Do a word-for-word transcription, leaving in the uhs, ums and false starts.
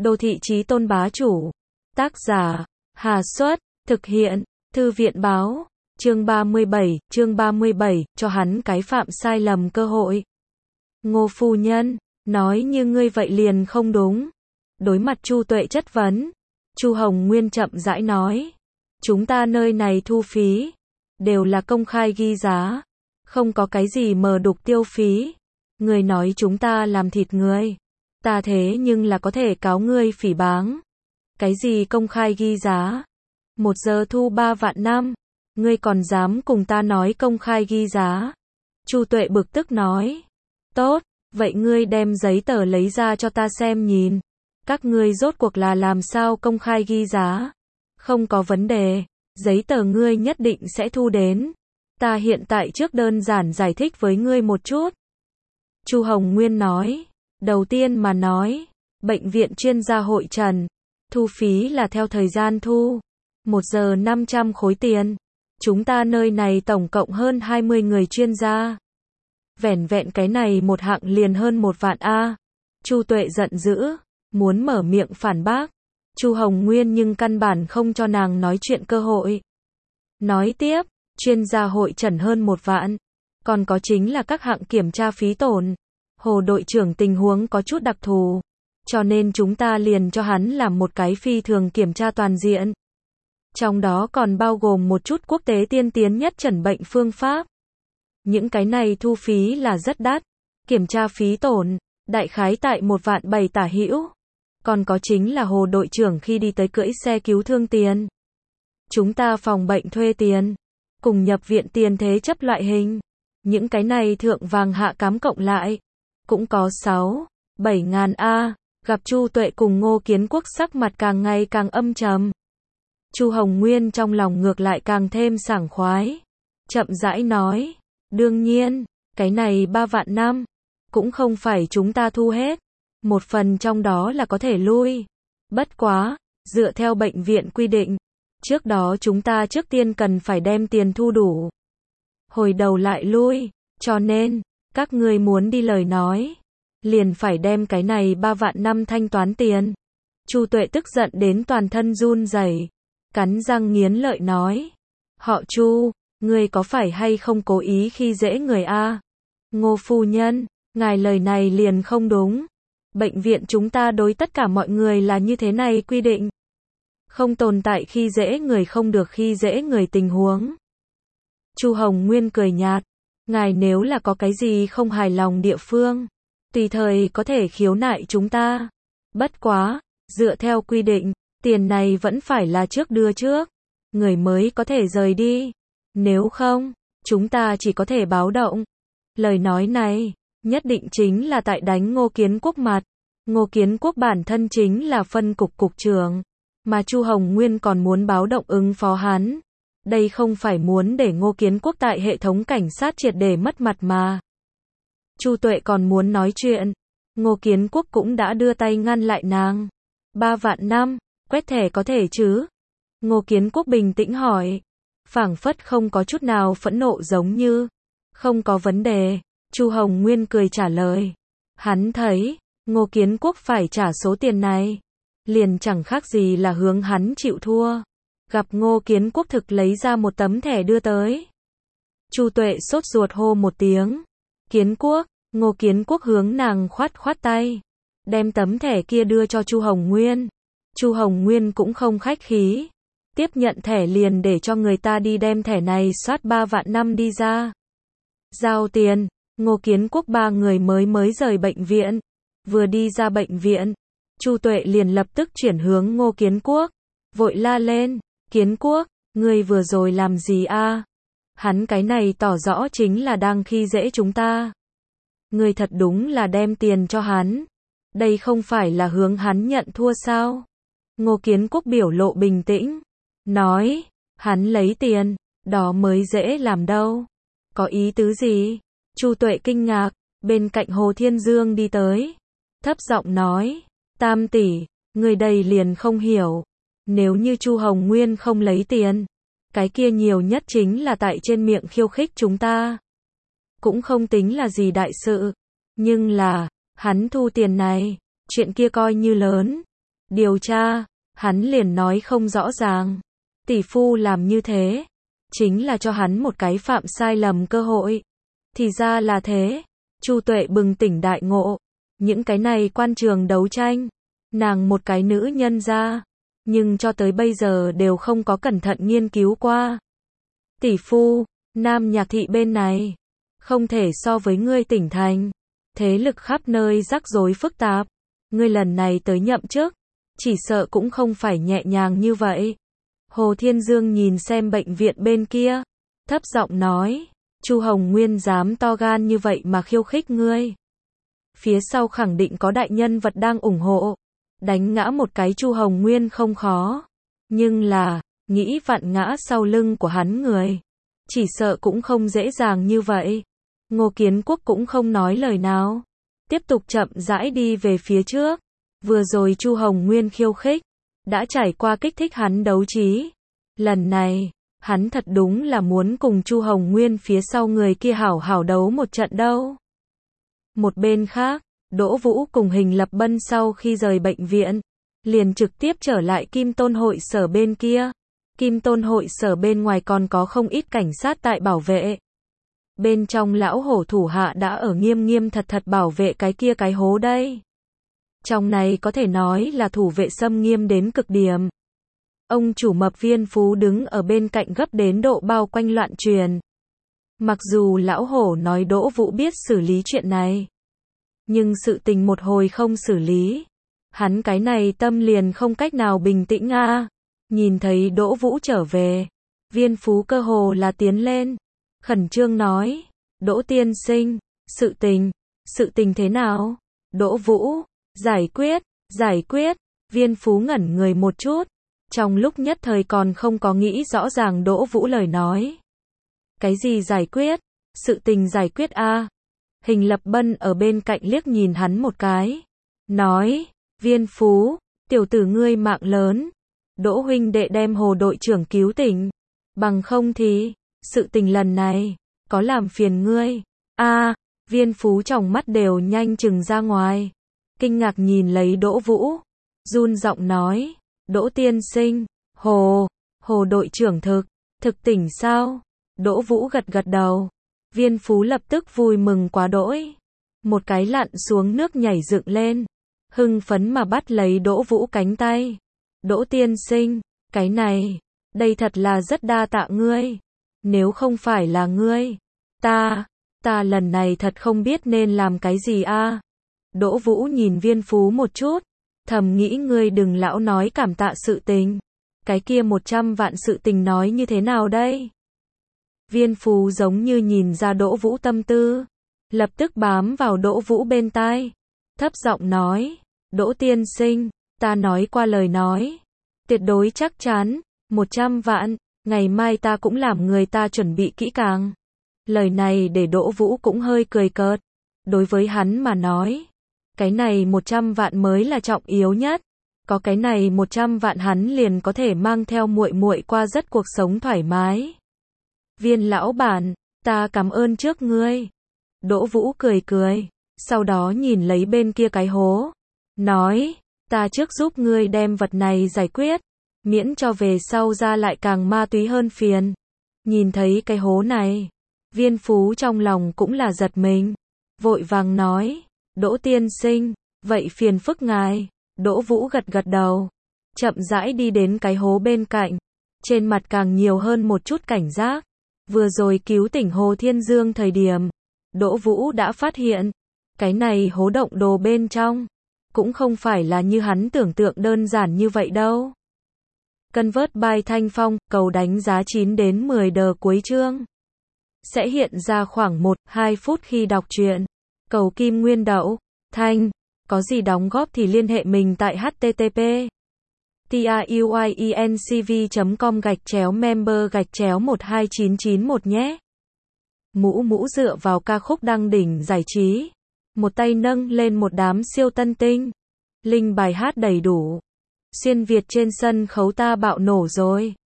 Đô thị chí tôn bá chủ. Tác giả, Hà Xuất, thực hiện, Thư viện báo, chương ba mươi bảy, chương ba mươi bảy, cho hắn cái phạm sai lầm cơ hội. Ngô phu nhân, nói như ngươi vậy liền không đúng. Đối mặt Chu Tuệ chất vấn, Chu Hồng Nguyên chậm rãi nói, chúng ta nơi này thu phí, đều là công khai ghi giá, không có cái gì mờ đục tiêu phí. Ngươi nói chúng ta làm thịt ngươi, ta thế nhưng là có thể cáo ngươi phỉ báng. Cái gì công khai ghi giá? Một giờ thu ba vạn năm, ngươi còn dám cùng ta nói công khai ghi giá? Chu Tuệ bực tức nói, tốt, vậy ngươi đem giấy tờ lấy ra cho ta xem nhìn. Các ngươi rốt cuộc là làm sao công khai ghi giá? Không có vấn đề, giấy tờ ngươi nhất định sẽ thu đến. Ta hiện tại trước đơn giản giải thích với ngươi một chút. Chu Hồng Nguyên nói, đầu tiên mà nói, bệnh viện chuyên gia hội trần, thu phí là theo thời gian thu, một giờ năm trăm khối tiền. Chúng ta nơi này tổng cộng hơn hai mươi người chuyên gia. Vẻn vẹn cái này một hạng liền hơn một vạn a. Chu Tuệ giận dữ, muốn mở miệng phản bác. Chu Hồng Nguyên nhưng căn bản không cho nàng nói chuyện cơ hội. Nói tiếp, chuyên gia hội trần hơn một vạn, còn có chính là các hạng kiểm tra phí tổn. Hồ đội trưởng tình huống có chút đặc thù, cho nên chúng ta liền cho hắn làm một cái phi thường kiểm tra toàn diện. Trong đó còn bao gồm một chút quốc tế tiên tiến nhất chẩn bệnh phương pháp. Những cái này thu phí là rất đắt, kiểm tra phí tổn, đại khái tại một vạn bảy tả hữu. Còn có chính là hồ đội trưởng khi đi tới cưỡi xe cứu thương tiền. Chúng ta phòng bệnh thuê tiền, cùng nhập viện tiền thế chấp loại hình. Những cái này thượng vàng hạ cám cộng lại, cũng có sáu, bảy ngàn a. Gặp Chu Tuệ cùng Ngô Kiến Quốc sắc mặt càng ngày càng âm trầm. Chu Hồng Nguyên trong lòng ngược lại càng thêm sảng khoái. Chậm rãi nói, đương nhiên, cái này ba vạn năm, cũng không phải chúng ta thu hết. Một phần trong đó là có thể lui. Bất quá, dựa theo bệnh viện quy định, trước đó chúng ta trước tiên cần phải đem tiền thu đủ. Hồi đầu lại lui, cho nên, các ngươi muốn đi lời nói, liền phải đem cái này ba vạn năm thanh toán tiền. Chu Tuệ tức giận đến toàn thân run rẩy, cắn răng nghiến lợi nói, họ Chu, ngươi có phải hay không cố ý khi dễ người a? Ngô phu nhân, ngài lời này liền không đúng. Bệnh viện chúng ta đối tất cả mọi người là như thế này quy định. Không tồn tại khi dễ người không được khi dễ người tình huống. Chu Hồng Nguyên cười nhạt, ngài nếu là có cái gì không hài lòng địa phương, tùy thời có thể khiếu nại chúng ta. Bất quá, dựa theo quy định, tiền này vẫn phải là trước đưa trước, người mới có thể rời đi. Nếu không, chúng ta chỉ có thể báo động. Lời nói này, nhất định chính là tại đánh Ngô Kiến Quốc mặt. Ngô Kiến Quốc bản thân chính là phân cục cục trưởng, mà Chu Hồng Nguyên còn muốn báo động ứng phó hắn. Đây không phải muốn để Ngô Kiến Quốc tại hệ thống cảnh sát triệt để mất mặt mà. Chu Tuệ còn muốn nói chuyện, Ngô Kiến Quốc cũng đã đưa tay ngăn lại nàng. Ba vạn năm, quét thẻ có thể chứ? Ngô Kiến Quốc bình tĩnh hỏi, phảng phất không có chút nào phẫn nộ giống như. Không có vấn đề, Chu Hồng Nguyên cười trả lời. Hắn thấy, Ngô Kiến Quốc phải trả số tiền này, liền chẳng khác gì là hướng hắn chịu thua. Gặp Ngô Kiến Quốc thực lấy ra một tấm thẻ đưa tới. Chu Tuệ sốt ruột hô một tiếng. Kiến Quốc, Ngô Kiến Quốc hướng nàng khoát khoát tay, đem tấm thẻ kia đưa cho Chu Hồng Nguyên. Chu Hồng Nguyên cũng không khách khí, tiếp nhận thẻ liền để cho người ta đi đem thẻ này soát ba vạn năm đi ra. Giao tiền, Ngô Kiến Quốc ba người mới mới rời bệnh viện. Vừa đi ra bệnh viện, Chu Tuệ liền lập tức chuyển hướng Ngô Kiến Quốc, vội la lên, Kiến Quốc, ngươi vừa rồi làm gì a? Hắn cái này tỏ rõ chính là đang khi dễ chúng ta. Ngươi thật đúng là đem tiền cho hắn. Đây không phải là hướng hắn nhận thua sao? Ngô Kiến Quốc biểu lộ bình tĩnh, nói, hắn lấy tiền, đó mới dễ làm đâu. Có ý tứ gì? Chu Tuệ kinh ngạc, bên cạnh Hồ Thiên Dương đi tới, thấp giọng nói, Tam tỷ, người đây liền không hiểu. Nếu như Chu Hồng Nguyên không lấy tiền, cái kia nhiều nhất chính là tại trên miệng khiêu khích chúng ta. Cũng không tính là gì đại sự. Nhưng là, hắn thu tiền này, chuyện kia coi như lớn. Điều tra, hắn liền nói không rõ ràng. Tỷ phu làm như thế, chính là cho hắn một cái phạm sai lầm cơ hội. Thì ra là thế. Chu Tuệ bừng tỉnh đại ngộ. Những cái này quan trường đấu tranh, nàng một cái nữ nhân ra, nhưng cho tới bây giờ đều không có cẩn thận nghiên cứu qua. Tỷ phu, Nam Nhạc thị bên này, không thể so với ngươi tỉnh thành. Thế lực khắp nơi rắc rối phức tạp. Ngươi lần này tới nhậm chức, chỉ sợ cũng không phải nhẹ nhàng như vậy. Hồ Thiên Dương nhìn xem bệnh viện bên kia, thấp giọng nói, Chu Hồng Nguyên dám to gan như vậy mà khiêu khích ngươi. Phía sau khẳng định có đại nhân vật đang ủng hộ. Đánh ngã một cái Chu Hồng Nguyên không khó. Nhưng là, nghĩ vặn ngã sau lưng của hắn người. Chỉ sợ cũng không dễ dàng như vậy. Ngô Kiến Quốc cũng không nói lời nào. Tiếp tục chậm rãi đi về phía trước. Vừa rồi Chu Hồng Nguyên khiêu khích, đã trải qua kích thích hắn đấu trí. Lần này, hắn thật đúng là muốn cùng Chu Hồng Nguyên phía sau người kia hảo hảo đấu một trận đâu. Một bên khác, Đỗ Vũ cùng Hình Lập Bân sau khi rời bệnh viện, liền trực tiếp trở lại Kim Tôn hội sở bên kia. Kim Tôn hội sở bên ngoài còn có không ít cảnh sát tại bảo vệ. Bên trong lão hổ thủ hạ đã ở nghiêm nghiêm thật thật bảo vệ cái kia cái hố đây. Trong này có thể nói là thủ vệ xâm nghiêm đến cực điểm. Ông chủ mập Viên Phú đứng ở bên cạnh gấp đến độ bao quanh loạn truyền. Mặc dù lão hổ nói Đỗ Vũ biết xử lý chuyện này, nhưng sự tình một hồi không xử lý, hắn cái này tâm liền không cách nào bình tĩnh a. À. Nhìn thấy Đỗ Vũ trở về, Viên Phú cơ hồ là tiến lên, khẩn trương nói, Đỗ tiên sinh, sự tình, sự tình thế nào? Đỗ Vũ, giải quyết, giải quyết, Viên Phú ngẩn người một chút, trong lúc nhất thời còn không có nghĩ rõ ràng Đỗ Vũ lời nói. Cái gì giải quyết? Sự tình giải quyết a. À. Hình Lập Bân ở bên cạnh liếc nhìn hắn một cái, nói, Viên Phú, tiểu tử ngươi mạng lớn, Đỗ huynh đệ đem Hồ đội trưởng cứu tỉnh, bằng không thì, sự tình lần này, có làm phiền ngươi. A, à, Viên Phú trong mắt đều nhanh chừng ra ngoài, kinh ngạc nhìn lấy Đỗ Vũ, run giọng nói, Đỗ tiên sinh, Hồ, Hồ đội trưởng thực, thực tỉnh sao? Đỗ Vũ gật gật đầu. Viên Phú lập tức vui mừng quá đỗi. Một cái lặn xuống nước nhảy dựng lên. Hưng phấn mà bắt lấy Đỗ Vũ cánh tay. Đỗ tiên sinh, cái này, đây thật là rất đa tạ ngươi. Nếu không phải là ngươi, ta, ta lần này thật không biết nên làm cái gì a. À. Đỗ Vũ nhìn Viên Phú một chút, thầm nghĩ ngươi đừng lão nói cảm tạ sự tình. Cái kia một trăm vạn sự tình nói như thế nào đây? Viên Phú giống như nhìn ra Đỗ Vũ tâm tư, lập tức bám vào Đỗ Vũ bên tai, thấp giọng nói, Đỗ tiên sinh, ta nói qua lời nói, tuyệt đối chắc chắn, một trăm vạn, ngày mai ta cũng làm người ta chuẩn bị kỹ càng. Lời này để Đỗ Vũ cũng hơi cười cợt, đối với hắn mà nói, cái này một trăm vạn mới là trọng yếu nhất, có cái này một trăm vạn hắn liền có thể mang theo muội muội qua rất cuộc sống thoải mái. Viên lão bản, ta cảm ơn trước ngươi. Đỗ Vũ cười cười, sau đó nhìn lấy bên kia cái hố, nói, ta trước giúp ngươi đem vật này giải quyết, miễn cho về sau ra lại càng ma túy hơn phiền. Nhìn thấy cái hố này, Viên Phú trong lòng cũng là giật mình, vội vàng nói, Đỗ tiên sinh, vậy phiền phức ngài. Đỗ Vũ gật gật đầu, chậm rãi đi đến cái hố bên cạnh, trên mặt càng nhiều hơn một chút cảnh giác. Vừa rồi cứu tỉnh Hồ Thiên Dương thời điểm, Đỗ Vũ đã phát hiện, cái này hố động đồ bên trong, cũng không phải là như hắn tưởng tượng đơn giản như vậy đâu. Convert by Thanh Phong, cầu đánh giá chín đến mười đờ cuối chương. Sẽ hiện ra khoảng một đến hai phút khi đọc truyện. Cầu Kim Nguyên Đậu, Thanh, có gì đóng góp thì liên hệ mình tại h t t p truyencv chấm com gạch chéo member gạch chéo một hai chín chín một nhé. Mũ mũ dựa vào ca khúc đăng đỉnh giải trí, một tay nâng lên một đám siêu tân tinh. Link bài hát đầy đủ. Xuyên Việt trên sân khấu ta bạo nổ rồi.